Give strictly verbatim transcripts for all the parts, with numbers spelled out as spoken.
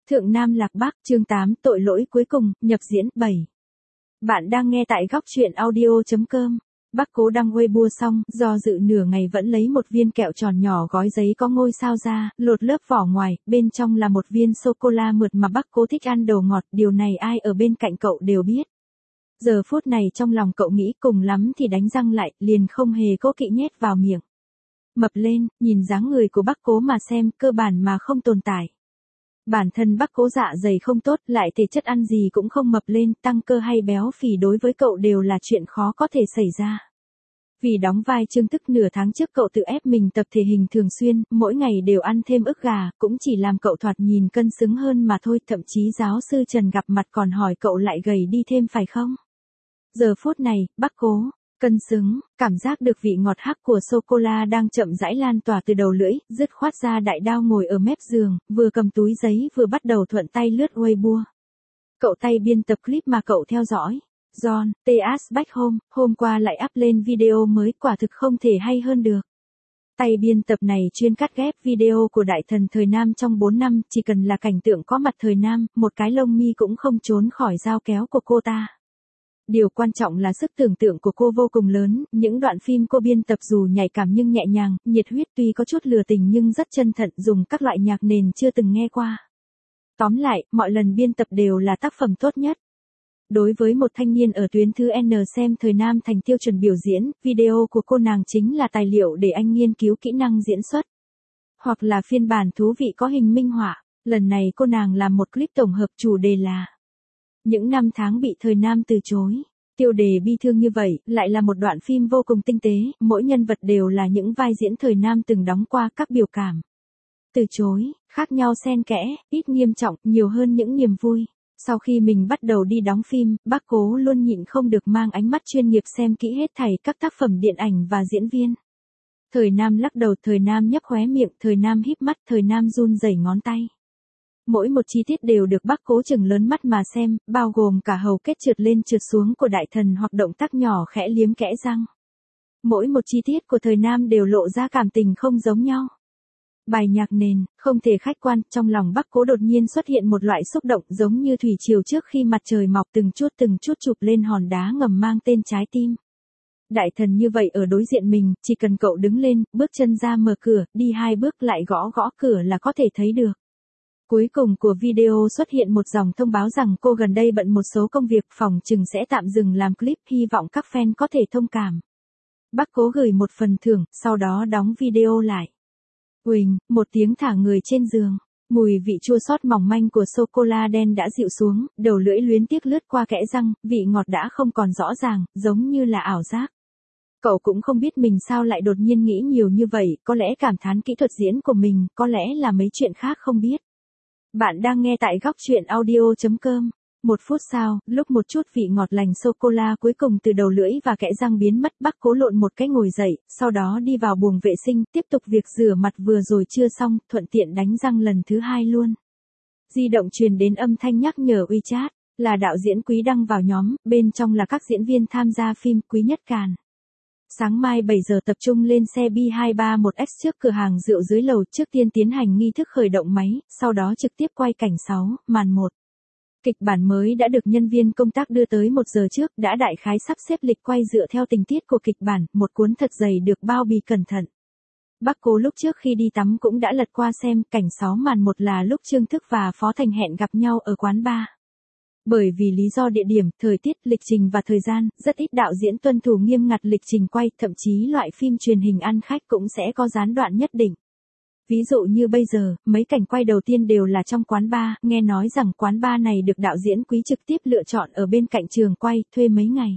Thượng Nam Lạc Bắc, chương tám, tội lỗi cuối cùng, nhập diễn, bảy. Bạn đang nghe tại góc truyện audio chấm com. Bắc Cố đăng Weibo xong, do dự nửa ngày vẫn lấy một viên kẹo tròn nhỏ gói giấy có ngôi sao ra, lột lớp vỏ ngoài, bên trong là một viên sô-cô-la mượt mà Bắc Cố thích ăn đồ ngọt, điều này ai ở bên cạnh cậu đều biết. Giờ phút này trong lòng cậu nghĩ cùng lắm thì đánh răng lại, liền không hề cố kỵ nhét vào miệng. Mập lên, nhìn dáng người của Bắc Cố mà xem, cơ bản mà không tồn tại. Bản thân Bắc Cố dạ dày không tốt, lại thể chất ăn gì cũng không mập lên, tăng cơ hay béo phì đối với cậu đều là chuyện khó có thể xảy ra. Vì đóng vai Trương Thức nửa tháng trước cậu tự ép mình tập thể hình thường xuyên, mỗi ngày đều ăn thêm ức gà, cũng chỉ làm cậu thoạt nhìn cân xứng hơn mà thôi, thậm chí giáo sư Trần gặp mặt còn hỏi cậu lại gầy đi thêm phải không? Giờ phút này, Bắc Cố cân xứng, cảm giác được vị ngọt hắc của sô-cô-la đang chậm rãi lan tỏa từ đầu lưỡi, dứt khoát ra đại đao ngồi ở mép giường, vừa cầm túi giấy vừa bắt đầu thuận tay lướt Weibo. Cậu tay biên tập clip mà cậu theo dõi. John, tê ét Back Home, hôm qua lại up lên video mới, quả thực không thể hay hơn được. Tay biên tập này chuyên cắt ghép video của đại thần thời Nam trong bốn năm, chỉ cần là cảnh tượng có mặt thời Nam, một cái lông mi cũng không trốn khỏi dao kéo của cô ta. Điều quan trọng là sức tưởng tượng của cô vô cùng lớn, những đoạn phim cô biên tập dù nhạy cảm nhưng nhẹ nhàng, nhiệt huyết, tuy có chút lừa tình nhưng rất chân thật, dùng các loại nhạc nền chưa từng nghe qua. Tóm lại, mọi lần biên tập đều là tác phẩm tốt nhất. Đối với một thanh niên ở tuyến thứ N xem thời Nam thành tiêu chuẩn biểu diễn, video của cô nàng chính là tài liệu để anh nghiên cứu kỹ năng diễn xuất. Hoặc là phiên bản thú vị có hình minh họa, lần này cô nàng làm một clip tổng hợp chủ đề là những năm tháng bị thời Nam từ chối. Tiêu đề bi thương như vậy, lại là một đoạn phim vô cùng tinh tế, mỗi nhân vật đều là những vai diễn thời Nam từng đóng qua, các biểu cảm từ chối, khác nhau xen kẽ, ít nghiêm trọng, nhiều hơn những niềm vui. Sau khi mình bắt đầu đi đóng phim, Bắc Cố luôn nhịn không được mang ánh mắt chuyên nghiệp xem kỹ hết thảy các tác phẩm điện ảnh và diễn viên. Thời Nam lắc đầu, thời Nam nhếch khóe miệng, thời Nam híp mắt, thời Nam run rẩy ngón tay. Mỗi một chi tiết đều được Bắc Cố chừng lớn mắt mà xem, bao gồm cả hầu kết trượt lên trượt xuống của đại thần hoặc động tác nhỏ khẽ liếm kẽ răng. Mỗi một chi tiết của thời Nam đều lộ ra cảm tình không giống nhau. Bài nhạc nền, không thể khách quan, trong lòng Bắc Cố đột nhiên xuất hiện một loại xúc động giống như thủy triều trước khi mặt trời mọc, từng chút từng chút chụp lên hòn đá ngầm mang tên trái tim. Đại thần như vậy ở đối diện mình, chỉ cần cậu đứng lên, bước chân ra mở cửa, đi hai bước lại gõ gõ cửa là có thể thấy được. Cuối cùng của video xuất hiện một dòng thông báo rằng cô gần đây bận một số công việc, phòng chừng sẽ tạm dừng làm clip, hy vọng các fan có thể thông cảm. Bắc Cố gửi một phần thưởng, sau đó đóng video lại. Uỳnh, một tiếng thả người trên giường. Mùi vị chua xót mỏng manh của sô-cô-la đen đã dịu xuống, đầu lưỡi luyến tiếc lướt qua kẽ răng, vị ngọt đã không còn rõ ràng, giống như là ảo giác. Cậu cũng không biết mình sao lại đột nhiên nghĩ nhiều như vậy, có lẽ cảm thán kỹ thuật diễn của mình, có lẽ là mấy chuyện khác không biết. Bạn đang nghe tại góc truyện audio chấm com. Một phút sau, lúc một chút vị ngọt lành sô-cô-la cuối cùng từ đầu lưỡi và kẽ răng biến mất, Bắc Cố lộn một cái ngồi dậy, sau đó đi vào buồng vệ sinh, tiếp tục việc rửa mặt vừa rồi chưa xong, thuận tiện đánh răng lần thứ hai luôn. Di động truyền đến âm thanh nhắc nhở WeChat, là đạo diễn Quý đăng vào nhóm, bên trong là các diễn viên tham gia phim Quý Nhất Càn. Sáng mai bảy giờ tập trung lên xe B hai ba một X trước cửa hàng rượu dưới lầu, trước tiên tiến hành nghi thức khởi động máy, sau đó trực tiếp quay cảnh sáu, màn một. Kịch bản mới đã được nhân viên công tác đưa tới một giờ trước, đã đại khái sắp xếp lịch quay dựa theo tình tiết của kịch bản, một cuốn thật dày được bao bì cẩn thận. Bắc Cố lúc trước khi đi tắm cũng đã lật qua xem, cảnh sáu màn một là lúc Trương Thức và Phó Thành Hẹn gặp nhau ở quán bar. Bởi vì lý do địa điểm, thời tiết, lịch trình và thời gian, rất ít đạo diễn tuân thủ nghiêm ngặt lịch trình quay, thậm chí loại phim truyền hình ăn khách cũng sẽ có gián đoạn nhất định. Ví dụ như bây giờ, mấy cảnh quay đầu tiên đều là trong quán bar, nghe nói rằng quán bar này được đạo diễn Quý trực tiếp lựa chọn ở bên cạnh trường quay, thuê mấy ngày.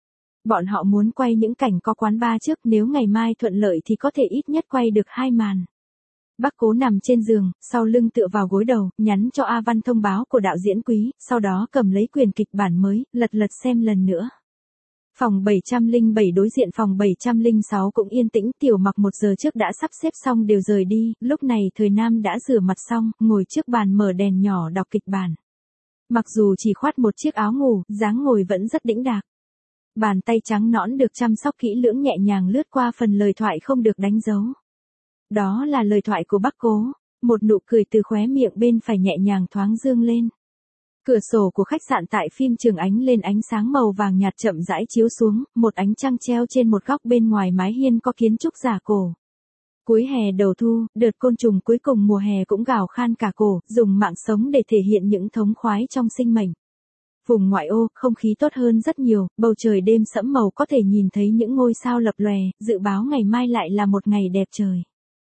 Bọn họ muốn quay những cảnh có quán bar trước, nếu ngày mai thuận lợi thì có thể ít nhất quay được hai màn. Bắc Cố nằm trên giường, sau lưng tựa vào gối đầu, nhắn cho A Văn thông báo của đạo diễn Quý, sau đó cầm lấy quyển kịch bản mới, lật lật xem lần nữa. Phòng bảy trăm lẻ bảy đối diện phòng bảy trăm lẻ sáu cũng yên tĩnh, Tiểu Mặc một giờ trước đã sắp xếp xong đều rời đi, lúc này thời Nam đã rửa mặt xong, ngồi trước bàn mở đèn nhỏ đọc kịch bản. Mặc dù chỉ khoác một chiếc áo ngủ, dáng ngồi vẫn rất đĩnh đạc. Bàn tay trắng nõn được chăm sóc kỹ lưỡng nhẹ nhàng lướt qua phần lời thoại không được đánh dấu. Đó là lời thoại của Bắc Cố. Một nụ cười từ khóe miệng bên phải nhẹ nhàng thoáng dương lên. Cửa sổ của khách sạn tại phim trường ánh lên ánh sáng màu vàng nhạt chậm rãi chiếu xuống, một ánh trăng treo trên một góc bên ngoài mái hiên có kiến trúc giả cổ. Cuối hè đầu thu, đợt côn trùng cuối cùng mùa hè cũng gào khan cả cổ, dùng mạng sống để thể hiện những thống khoái trong sinh mệnh. Vùng ngoại ô, không khí tốt hơn rất nhiều, bầu trời đêm sẫm màu có thể nhìn thấy những ngôi sao lập lòe, dự báo ngày mai lại là một ngày đẹp trời.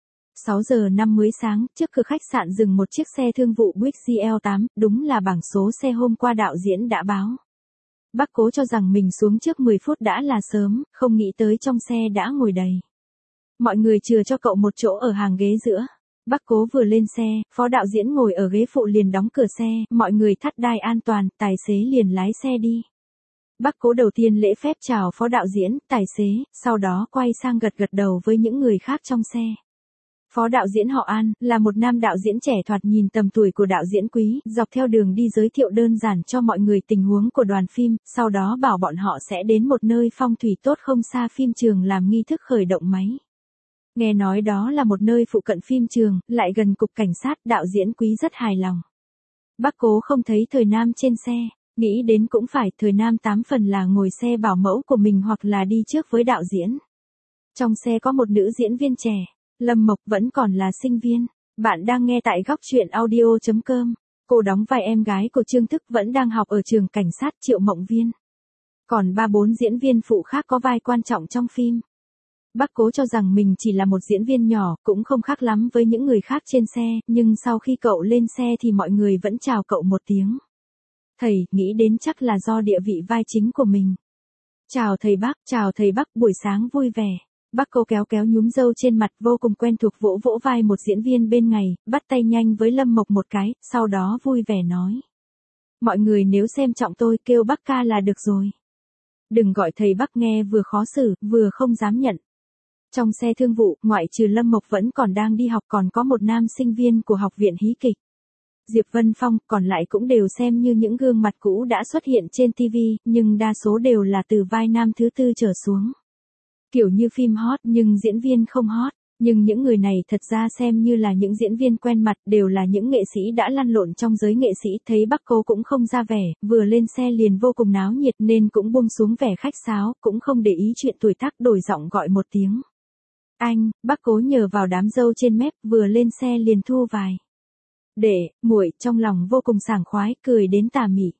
sáu giờ năm mươi sáng, trước cửa khách sạn dừng một chiếc xe thương vụ Buick G L tám, đúng là bảng số xe hôm qua đạo diễn đã báo. Bác Cố cho rằng mình xuống trước mười phút đã là sớm, không nghĩ tới trong xe đã ngồi đầy. Mọi người chừa cho cậu một chỗ ở hàng ghế giữa. Bác Cố vừa lên xe, phó đạo diễn ngồi ở ghế phụ liền đóng cửa xe, mọi người thắt đai an toàn, tài xế liền lái xe đi. Bác Cố đầu tiên lễ phép chào phó đạo diễn, tài xế, sau đó quay sang gật gật đầu với những người khác trong xe. Phó đạo diễn họ An, là một nam đạo diễn trẻ thoạt nhìn tầm tuổi của đạo diễn Quý, dọc theo đường đi giới thiệu đơn giản cho mọi người tình huống của đoàn phim, sau đó bảo bọn họ sẽ đến một nơi phong thủy tốt không xa phim trường làm nghi thức khởi động máy. Nghe nói đó là một nơi phụ cận phim trường, lại gần cục cảnh sát, đạo diễn Quý rất hài lòng. Bác Cố không thấy Thời Nam trên xe, nghĩ đến cũng phải, Thời Nam tám phần là ngồi xe bảo mẫu của mình hoặc là đi trước với đạo diễn. Trong xe có một nữ diễn viên trẻ, Lâm Mộc vẫn còn là sinh viên. Bạn đang nghe tại góc truyện audio chấm com. Cô đóng vai em gái của Trương Thức vẫn đang học ở trường cảnh sát Triệu Mộng Viên. Còn ba bốn diễn viên phụ khác có vai quan trọng trong phim. Bác Cố cho rằng mình chỉ là một diễn viên nhỏ, cũng không khác lắm với những người khác trên xe, nhưng sau khi cậu lên xe thì mọi người vẫn chào cậu một tiếng. Thầy, nghĩ đến chắc là do địa vị vai chính của mình. Chào thầy Bác, chào thầy Bác, buổi sáng vui vẻ. Bác Cố kéo kéo nhúm râu trên mặt vô cùng quen thuộc vỗ vỗ vai một diễn viên bên ngày, bắt tay nhanh với Lâm Mộc một cái, sau đó vui vẻ nói. Mọi người nếu xem trọng tôi kêu bác ca là được rồi. Đừng gọi thầy Bác nghe vừa khó xử, vừa không dám nhận. Trong xe thương vụ, ngoại trừ Lâm Mộc vẫn còn đang đi học còn có một nam sinh viên của học viện hí kịch. Diệp Vân Phong, còn lại cũng đều xem như những gương mặt cũ đã xuất hiện trên ti vi, nhưng đa số đều là từ vai nam thứ tư trở xuống. Kiểu như phim hot nhưng diễn viên không hot, nhưng những người này thật ra xem như là những diễn viên quen mặt, đều là những nghệ sĩ đã lăn lộn trong giới nghệ sĩ, thấy Bác Cố cũng không ra vẻ, vừa lên xe liền vô cùng náo nhiệt nên cũng buông xuống vẻ khách sáo, cũng không để ý chuyện tuổi tác, đổi giọng gọi một tiếng. Anh, Bác Cố nhờ vào đám râu trên mép, vừa lên xe liền thu vài. Để, muội, trong lòng vô cùng sảng khoái, cười đến tà mị.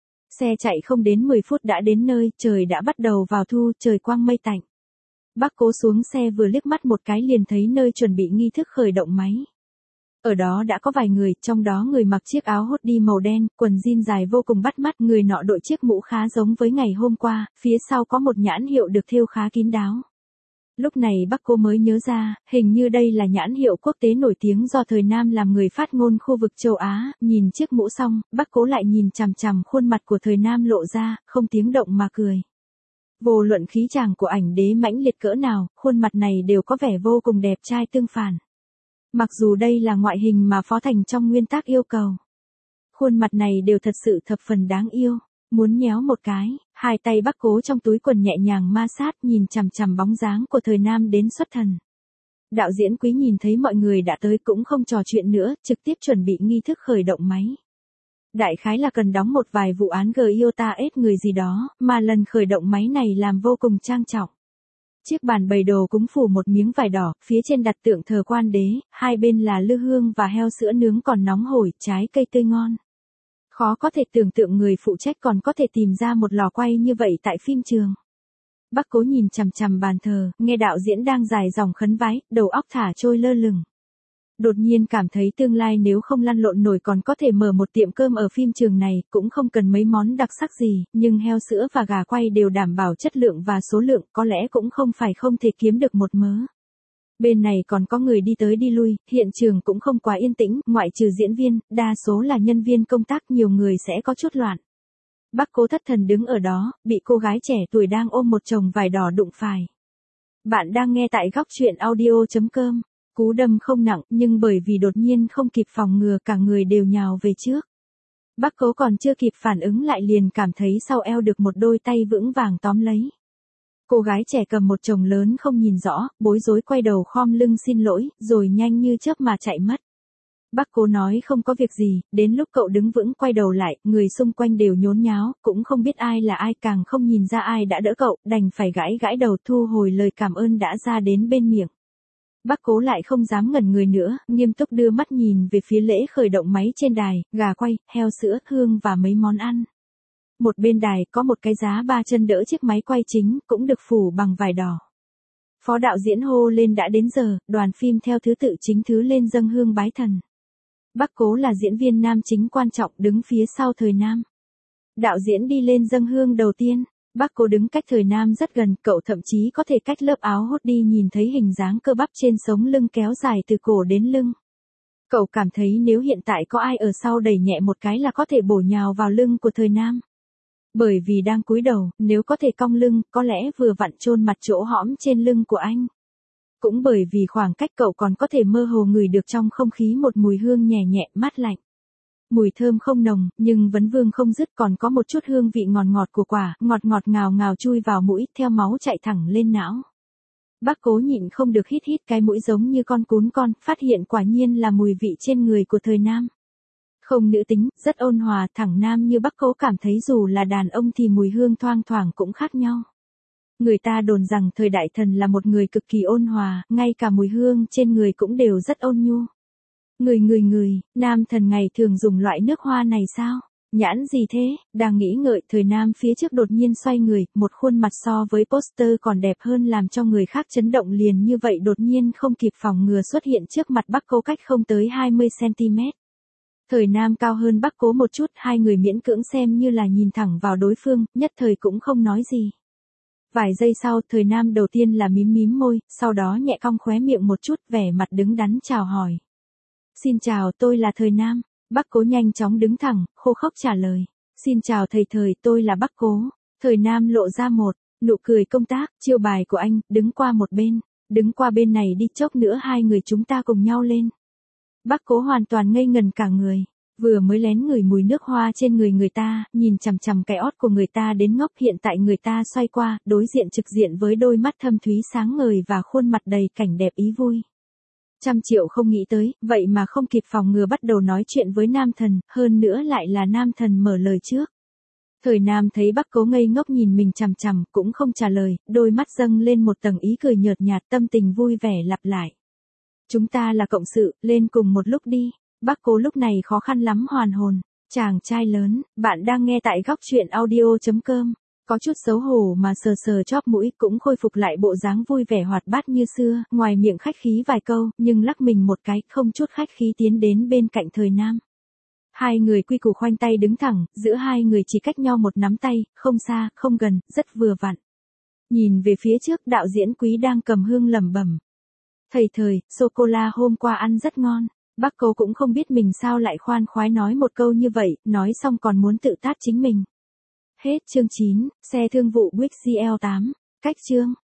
Xe chạy không đến mười phút đã đến nơi, trời đã bắt đầu vào thu, trời quang mây tạnh. Bác Cố xuống xe vừa liếc mắt một cái liền thấy nơi chuẩn bị nghi thức khởi động máy. Ở đó đã có vài người, trong đó người mặc chiếc áo hoodie màu đen, quần jean dài vô cùng bắt mắt, người nọ đội chiếc mũ khá giống với ngày hôm qua, phía sau có một nhãn hiệu được thêu khá kín đáo. Lúc này Bác Cố mới nhớ ra, hình như đây là nhãn hiệu quốc tế nổi tiếng do Thời Nam làm người phát ngôn khu vực châu Á, nhìn chiếc mũ xong, Bác Cố lại nhìn chằm chằm khuôn mặt của Thời Nam lộ ra, không tiếng động mà cười. Vô luận khí chàng của ảnh đế mãnh liệt cỡ nào, khuôn mặt này đều có vẻ vô cùng đẹp trai tương phản. Mặc dù đây là ngoại hình mà Phó Thành trong nguyên tắc yêu cầu. Khuôn mặt này đều thật sự thập phần đáng yêu, muốn nhéo một cái, hai tay Bác Cố trong túi quần nhẹ nhàng ma sát nhìn chằm chằm bóng dáng của Thời Nam đến xuất thần. Đạo diễn Quý nhìn thấy mọi người đã tới cũng không trò chuyện nữa, trực tiếp chuẩn bị nghi thức khởi động máy. Đại khái là cần đóng một vài vụ án Giota ết người gì đó, mà lần khởi động máy này làm vô cùng trang trọng. Chiếc bàn bày đồ cúng phủ một miếng vải đỏ, phía trên đặt tượng thờ quan đế, hai bên là lư hương và heo sữa nướng còn nóng hổi, trái cây tươi ngon. Khó có thể tưởng tượng người phụ trách còn có thể tìm ra một lò quay như vậy tại phim trường. Bác Cố nhìn chằm chằm bàn thờ, nghe đạo diễn đang dài dòng khấn vái, đầu óc thả trôi lơ lửng. Đột nhiên cảm thấy tương lai nếu không lăn lộn nổi còn có thể mở một tiệm cơm ở phim trường này, cũng không cần mấy món đặc sắc gì, nhưng heo sữa và gà quay đều đảm bảo chất lượng và số lượng, có lẽ cũng không phải không thể kiếm được một mớ. Bên này còn có người đi tới đi lui, hiện trường cũng không quá yên tĩnh, ngoại trừ diễn viên, đa số là nhân viên công tác, nhiều người sẽ có chút loạn. Bác Cố thất thần đứng ở đó, bị cô gái trẻ tuổi đang ôm một chồng vải đỏ đụng phải. Bạn đang nghe tại góc truyện audio chấm com. Cú đâm không nặng, nhưng bởi vì đột nhiên không kịp phòng ngừa cả người đều nhào về trước. Bác Cố còn chưa kịp phản ứng lại liền cảm thấy sau eo được một đôi tay vững vàng tóm lấy. Cô gái trẻ cầm một chồng lớn không nhìn rõ, bối rối quay đầu khom lưng xin lỗi, rồi nhanh như chớp mà chạy mất. Bác Cố nói không có việc gì, đến lúc cậu đứng vững quay đầu lại, người xung quanh đều nhốn nháo, cũng không biết ai là ai, càng không nhìn ra ai đã đỡ cậu, đành phải gãi gãi đầu thu hồi lời cảm ơn đã ra đến bên miệng. Bác Cố lại không dám ngẩn người nữa, nghiêm túc đưa mắt nhìn về phía lễ khởi động máy trên đài, gà quay, heo sữa, hương và mấy món ăn. Một bên đài có một cái giá ba chân đỡ chiếc máy quay chính, cũng được phủ bằng vải đỏ. Phó đạo diễn hô lên đã đến giờ, đoàn phim theo thứ tự chính thứ lên dâng hương bái thần. Bác Cố là diễn viên nam chính quan trọng đứng phía sau Thời Nam. Đạo diễn đi lên dâng hương đầu tiên, bác Cố đứng cách Thời Nam rất gần, cậu thậm chí có thể cách lớp áo hốt đi nhìn thấy hình dáng cơ bắp trên sống lưng kéo dài từ cổ đến lưng. Cậu cảm thấy nếu hiện tại có ai ở sau đẩy nhẹ một cái là có thể bổ nhào vào lưng của Thời Nam. Bởi vì đang cúi đầu, nếu có thể cong lưng, có lẽ vừa vặn chôn mặt chỗ hõm trên lưng của anh. Cũng bởi vì khoảng cách cậu còn có thể mơ hồ ngửi được trong không khí một mùi hương nhẹ nhẹ, mát lạnh. Mùi thơm không nồng, nhưng vấn vương không dứt, còn có một chút hương vị ngọt ngọt của quả, ngọt ngọt ngào ngào chui vào mũi, theo máu chạy thẳng lên não. Bác Cố nhịn không được hít hít cái mũi giống như con cún con, phát hiện quả nhiên là mùi vị trên người của Thời Nam. Không nữ tính, rất ôn hòa, thẳng nam như bác Cố cảm thấy dù là đàn ông thì mùi hương thoang thoảng cũng khác nhau. Người ta đồn rằng Thời Đại Thần là một người cực kỳ ôn hòa, ngay cả mùi hương trên người cũng đều rất ôn nhu. Người người người, nam thần ngày thường dùng loại nước hoa này sao? Nhãn gì thế? Đang nghĩ ngợi, Thời Nam phía trước đột nhiên xoay người, một khuôn mặt so với poster còn đẹp hơn làm cho người khác chấn động liền như vậy đột nhiên không kịp phòng ngừa xuất hiện trước mặt bác Cố cách không tới hai mươi xăng-ti-mét. Thời Nam cao hơn bác Cố một chút, hai người miễn cưỡng xem như là nhìn thẳng vào đối phương, nhất thời cũng không nói gì. Vài giây sau, Thời Nam đầu tiên là mím mím môi, sau đó nhẹ cong khóe miệng một chút, vẻ mặt đứng đắn chào hỏi. Xin chào, tôi là Thời Nam. Bác Cố nhanh chóng đứng thẳng, khô khốc trả lời. Xin chào thầy Thời, tôi là bác Cố. Thời Nam lộ ra một nụ cười công tác, chiêu bài của anh, đứng qua một bên. Đứng qua bên này đi, chốc nữa hai người chúng ta cùng nhau lên. Bác Cố hoàn toàn ngây ngần cả người. Vừa mới lén ngửi mùi nước hoa trên người người ta, nhìn chằm chằm cái ót của người ta đến ngốc, hiện tại người ta xoay qua, đối diện trực diện với đôi mắt thâm thúy sáng ngời và khuôn mặt đầy cảnh đẹp ý vui. Trăm triệu không nghĩ tới, vậy mà không kịp phòng ngừa bắt đầu nói chuyện với nam thần, hơn nữa lại là nam thần mở lời trước. Thời Nam thấy bác Cố ngây ngốc nhìn mình chằm chằm, cũng không trả lời, đôi mắt dâng lên một tầng ý cười nhợt nhạt, tâm tình vui vẻ lặp lại. Chúng ta là cộng sự, lên cùng một lúc đi. Bác Cố lúc này khó khăn lắm hoàn hồn. Chàng trai lớn, bạn đang nghe tại góc truyện audio chấm com. Có chút xấu hổ mà sờ sờ chóp mũi, cũng khôi phục lại bộ dáng vui vẻ hoạt bát như xưa, ngoài miệng khách khí vài câu, nhưng lắc mình một cái, không chút khách khí tiến đến bên cạnh Thời Nam. Hai người quy củ khoanh tay đứng thẳng, giữa hai người chỉ cách nhau một nắm tay, không xa, không gần, rất vừa vặn. Nhìn về phía trước, đạo diễn Quý đang cầm hương lẩm bẩm. Thầy Thời, sô-cô-la hôm qua ăn rất ngon. Bác Cố cũng không biết mình sao lại khoan khoái nói một câu như vậy, nói xong còn muốn tự tát chính mình. Hết chương chín, xe thương vụ Buick giê lờ tám, cách chương.